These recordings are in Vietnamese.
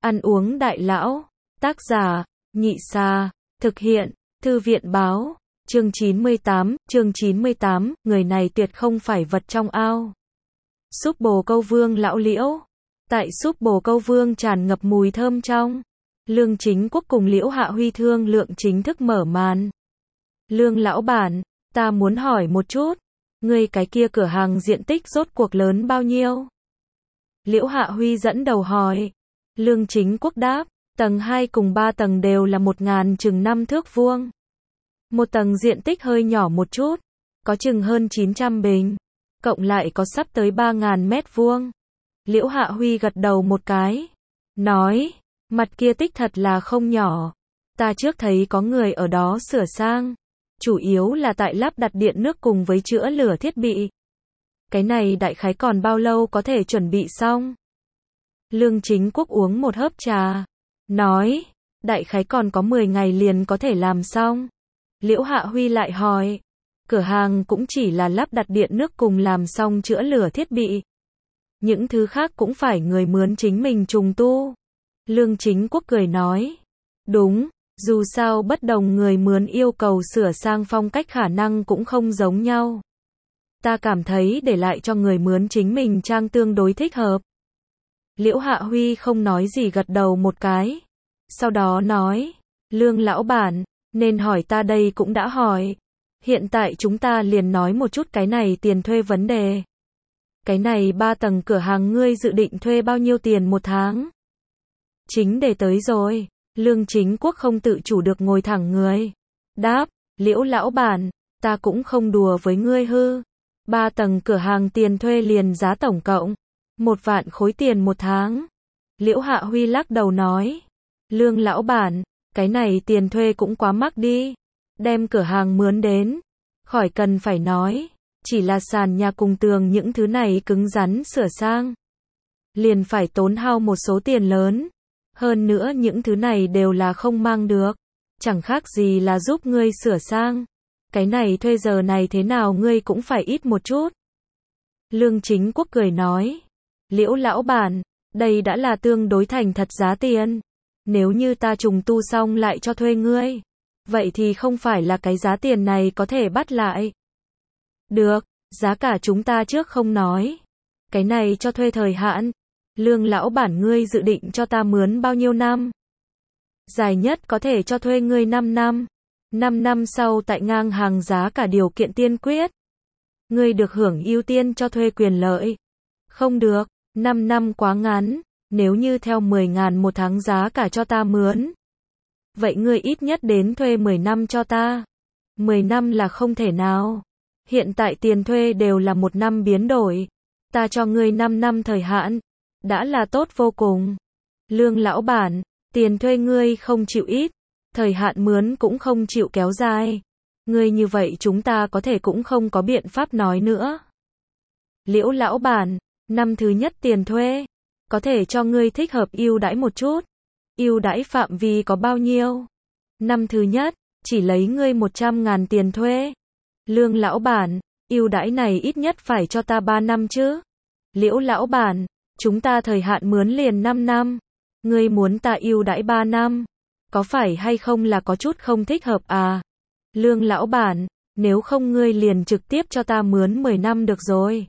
Ăn uống đại lão. Tác giả, Nhị Sa. Thực hiện, Thư viện báo. Chương 98, người này tuyệt không phải vật trong ao. Súp bồ câu vương lão Liễu. Tại súp bồ câu vương tràn ngập mùi thơm trong. Lương Chính Quốc cùng Liễu Hạ Huy thương lượng chính thức mở màn. Lương lão bản, ta muốn hỏi một chút, ngươi cái kia cửa hàng diện tích rốt cuộc lớn bao nhiêu? Liễu Hạ Huy dẫn đầu hỏi. Lương Chính Quốc đáp, tầng 2 cùng 3 tầng đều là 1000 chừng 5 thước vuông. Một tầng diện tích hơi nhỏ một chút, có chừng hơn 900 bình, cộng lại có sắp tới 3000 mét vuông. Liễu Hạ Huy gật đầu một cái, nói, mặt kia tích thật là không nhỏ. Ta trước thấy có người ở đó sửa sang, chủ yếu là tại lắp đặt điện nước cùng với chữa lửa thiết bị. Cái này đại khái còn bao lâu có thể chuẩn bị xong? Lương Chính Quốc uống một hớp trà, nói, đại khái còn có 10 ngày liền có thể làm xong. Liễu Hạ Huy lại hỏi, cửa hàng cũng chỉ là lắp đặt điện nước cùng làm xong chữa lửa thiết bị. Những thứ khác cũng phải người mướn chính mình trùng tu. Lương Chính Quốc cười nói, đúng, dù sao bất đồng người mướn yêu cầu sửa sang phong cách khả năng cũng không giống nhau. Ta cảm thấy để lại cho người mướn chính mình trang tương đối thích hợp. Liễu Hạ Huy không nói gì gật đầu một cái. Sau đó nói, Lương lão bản, nên hỏi ta đây cũng đã hỏi. Hiện tại chúng ta liền nói một chút cái này tiền thuê vấn đề. Cái này 3 tầng cửa hàng ngươi dự định thuê bao nhiêu tiền một tháng? Chính đề tới rồi. Lương Chính Quốc không tự chủ được ngồi thẳng người. Đáp, Liễu lão bản, ta cũng không đùa với ngươi hư. 3 tầng cửa hàng tiền thuê liền giá tổng cộng 1 vạn khối tiền một tháng. Liễu Hạ Huy lắc đầu nói, Lương lão bản, cái này tiền thuê cũng quá mắc đi. Đem cửa hàng mướn đến, khỏi cần phải nói, chỉ là sàn nhà cùng tường những thứ này cứng rắn sửa sang, liền phải tốn hao một số tiền lớn. Hơn nữa những thứ này đều là không mang được, chẳng khác gì là giúp ngươi sửa sang. Cái này thuê giờ này thế nào ngươi cũng phải ít một chút. Lương Chính Quốc cười nói, Liễu lão bản, đây đã là tương đối thành thật giá tiền. Nếu như ta trùng tu xong lại cho thuê ngươi, vậy thì không phải là cái giá tiền này có thể bắt lại. Được, giá cả chúng ta trước không nói. Cái này cho thuê thời hạn. Lương lão bản ngươi dự định cho ta mướn bao nhiêu năm? Dài nhất có thể cho thuê ngươi 5 năm. 5 năm sau tại ngang hàng giá cả điều kiện tiên quyết. Ngươi được hưởng ưu tiên cho thuê quyền lợi. Không được, 5 năm quá ngắn, nếu như theo 10.000 một tháng giá cả cho ta mướn. Vậy ngươi ít nhất đến thuê 10 năm cho ta. 10 năm là không thể nào. Hiện tại tiền thuê đều là 1 năm biến đổi. Ta cho ngươi 5 năm thời hạn. Đã là tốt vô cùng. Lương lão bản, tiền thuê ngươi không chịu ít. Thời hạn mướn cũng không chịu kéo dài. Ngươi như vậy chúng ta có thể cũng không có biện pháp nói nữa. Liễu lão bản, năm thứ nhất tiền thuê, có thể cho ngươi thích hợp ưu đãi một chút. Ưu đãi phạm vi có bao nhiêu? Năm thứ nhất, chỉ lấy ngươi 100.000 tiền thuê. Lương lão bản, ưu đãi này ít nhất phải cho ta 3 năm chứ. Liễu lão bản, chúng ta thời hạn mướn liền 5 năm. Ngươi muốn ta ưu đãi 3 năm. Có phải hay không là có chút không thích hợp à? Lương lão bản, nếu không ngươi liền trực tiếp cho ta mướn 10 năm được rồi.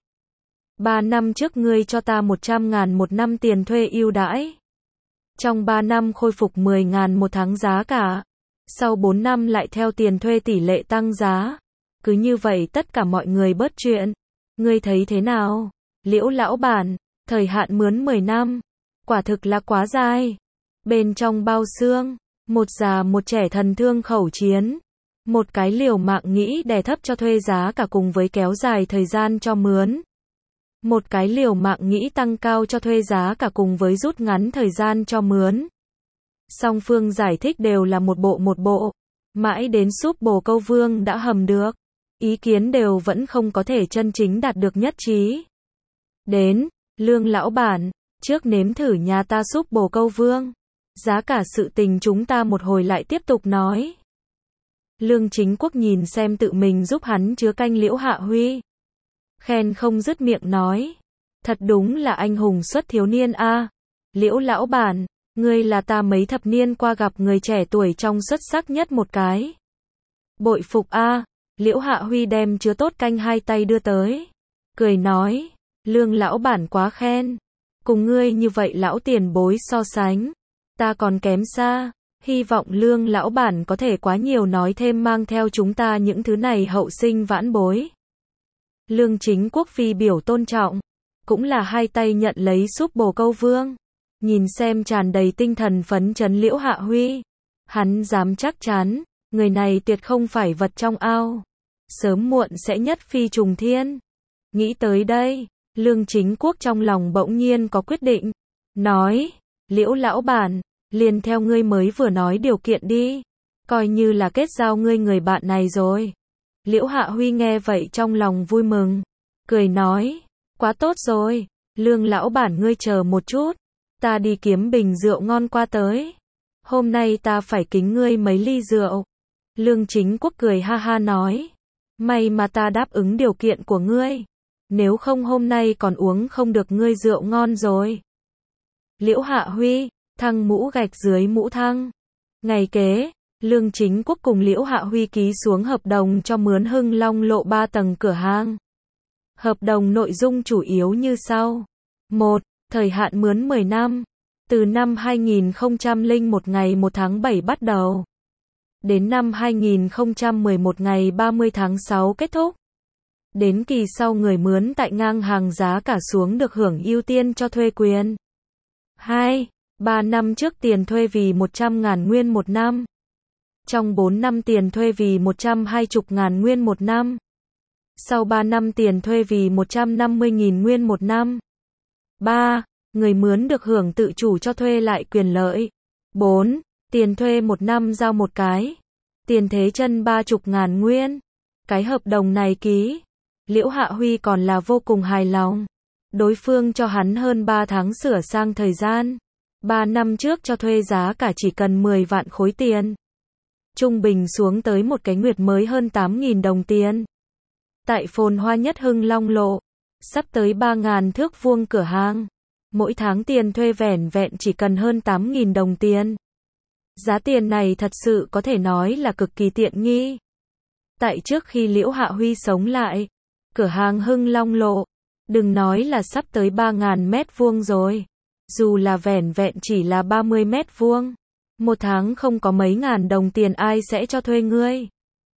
3 năm trước ngươi cho ta 100.000 một năm tiền thuê ưu đãi. Trong 3 năm khôi phục 10.000 một tháng giá cả. Sau 4 năm lại theo tiền thuê tỷ lệ tăng giá. Cứ như vậy tất cả mọi người bớt chuyện. Ngươi thấy thế nào? Liễu lão bản, thời hạn mướn 10 năm. Quả thực là quá dài. Bên trong bao xương, một già một trẻ thần thương khẩu chiến. Một cái liều mạng nghĩ đè thấp cho thuê giá cả cùng với kéo dài thời gian cho mướn. Một cái liều mạng nghĩ tăng cao cho thuê giá cả cùng với rút ngắn thời gian cho mướn. Song phương giải thích đều là một bộ. Mãi đến súp bồ câu vương đã hầm được. Ý kiến đều vẫn không có thể chân chính đạt được nhất trí. Đến, Lương lão bản, trước nếm thử nhà ta súp bồ câu vương. Giá cả sự tình chúng ta một hồi lại tiếp tục nói. Lương Chính Quốc nhìn xem tự mình giúp hắn chứa canh Liễu Hạ Huy. Khen không dứt miệng nói. Thật đúng là anh hùng xuất thiếu niên a. Liễu lão bản, Ngươi là ta mấy thập niên qua gặp người trẻ tuổi trong xuất sắc nhất một cái. Bội phục a. Liễu Hạ Huy đem chứa tốt canh hai tay đưa tới. Cười nói, Lương lão bản quá khen. Cùng ngươi như vậy lão tiền bối so sánh, ta còn kém xa. Hy vọng Lương lão bản có thể quá nhiều nói thêm mang theo chúng ta những thứ này hậu sinh vãn bối. Lương Chính Quốc phi biểu tôn trọng, cũng là hai tay nhận lấy súp bồ câu vương. Nhìn xem tràn đầy tinh thần phấn chấn Liễu Hạ Huy, hắn dám chắc chắn, người này tuyệt không phải vật trong ao, sớm muộn sẽ nhất phi trùng thiên. Nghĩ tới đây, Lương Chính Quốc trong lòng bỗng nhiên có quyết định, nói, Liễu lão bản, liền theo ngươi mới vừa nói điều kiện đi, coi như là kết giao ngươi người bạn này rồi. Liễu Hạ Huy nghe vậy trong lòng vui mừng, cười nói, quá tốt rồi, Lương lão bản ngươi chờ một chút, ta đi kiếm bình rượu ngon qua tới. Hôm nay ta phải kính ngươi mấy ly rượu. Lương Chính Quốc cười ha ha nói, may mà ta đáp ứng điều kiện của ngươi, nếu không hôm nay còn uống không được ngươi rượu ngon rồi. Liễu Hạ Huy, thăng mũ gạch dưới mũ thăng. Ngày kế, Lương Chính Quốc cùng Liễu Hạ Huy ký xuống hợp đồng cho mướn Hưng Long lộ 3 tầng cửa hàng. Hợp đồng nội dung chủ yếu như sau. 1. Thời hạn mướn 10 năm. Từ năm 2001 ngày 1 tháng 7 bắt đầu. Đến năm 2011 ngày 30 tháng 6 kết thúc. Đến kỳ sau người mướn tại ngang hàng giá cả xuống được hưởng ưu tiên cho thuê quyền. 2. 3 năm trước tiền thuê vì 100.000 nguyên một năm. Trong 4 năm tiền thuê vì 120.000 nguyên một năm. Sau 3 năm tiền thuê vì 150.000 nguyên một năm. 3. Người mướn được hưởng tự chủ cho thuê lại quyền lợi. 4. Tiền thuê một năm giao một cái. Tiền thế chân 30.000 nguyên. Cái hợp đồng này ký, Liễu Hạ Huy còn là vô cùng hài lòng. Đối phương cho hắn hơn 3 tháng sửa sang thời gian. 3 năm trước cho thuê giá cả chỉ cần 10 vạn khối tiền. Trung bình xuống tới một cái nguyệt mới hơn 8.000 đồng tiền. Tại phồn hoa nhất Hưng Long lộ, sắp tới 3.000 thước vuông cửa hàng. Mỗi tháng tiền thuê vẻn vẹn chỉ cần hơn 8.000 đồng tiền. Giá tiền này thật sự có thể nói là cực kỳ tiện nghi. Tại trước khi Liễu Hạ Huy sống lại, cửa hàng Hưng Long lộ, đừng nói là sắp tới 3.000 mét vuông rồi. Dù là vẻn vẹn chỉ là 30 mét vuông, một tháng không có mấy ngàn đồng tiền ai sẽ cho thuê ngươi.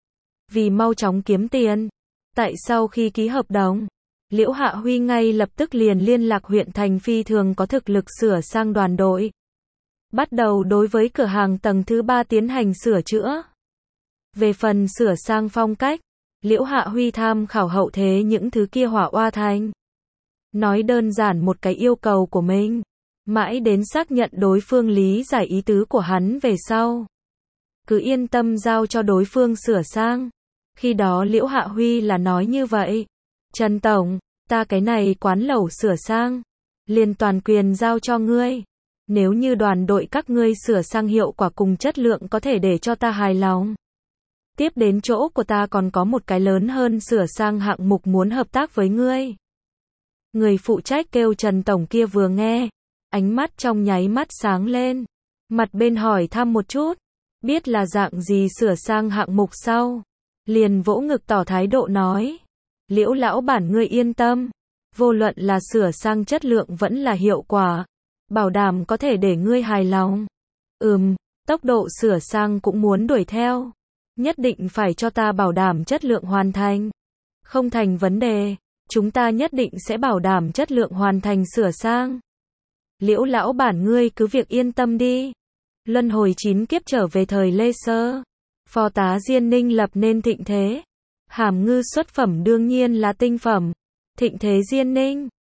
Vì mau chóng kiếm tiền, tại sau khi ký hợp đồng, Liễu Hạ Huy ngay lập tức liền liên lạc huyện thành phi thường có thực lực sửa sang đoàn đội. Bắt đầu đối với cửa hàng tầng thứ 3 tiến hành sửa chữa. Về phần sửa sang phong cách, Liễu Hạ Huy tham khảo hậu thế những thứ kia hỏa oa thành. Nói đơn giản một cái yêu cầu của mình, mãi đến xác nhận đối phương lý giải ý tứ của hắn về sau. Cứ yên tâm giao cho đối phương sửa sang. Khi đó Liễu Hạ Huy là nói như vậy. Trần Tổng, ta cái này quán lẩu sửa sang, liền toàn quyền giao cho ngươi. Nếu như đoàn đội các ngươi sửa sang hiệu quả cùng chất lượng có thể để cho ta hài lòng. Tiếp đến chỗ của ta còn có một cái lớn hơn sửa sang hạng mục muốn hợp tác với ngươi. Người phụ trách kêu Trần Tổng kia vừa nghe, ánh mắt trong nháy mắt sáng lên. Mặt bên hỏi thăm một chút, biết là dạng gì sửa sang hạng mục sau. Liền vỗ ngực tỏ thái độ nói. Liễu lão bản ngươi yên tâm, vô luận là sửa sang chất lượng vẫn là hiệu quả, bảo đảm có thể để ngươi hài lòng. Tốc độ sửa sang cũng muốn đuổi theo. Nhất định phải cho ta bảo đảm chất lượng hoàn thành. Không thành vấn đề, chúng ta nhất định sẽ bảo đảm chất lượng hoàn thành sửa sang. Liễu lão bản ngươi cứ việc yên tâm đi. Luân hồi 9 kiếp trở về thời Lê Sơ, phò tá Diên Ninh lập nên thịnh thế. Hàm ngư xuất phẩm đương nhiên là tinh phẩm. Thịnh thế Diên Ninh